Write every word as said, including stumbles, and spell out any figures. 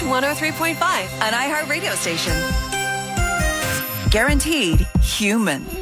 one oh three point five, an iHeart radio station. Guaranteed human.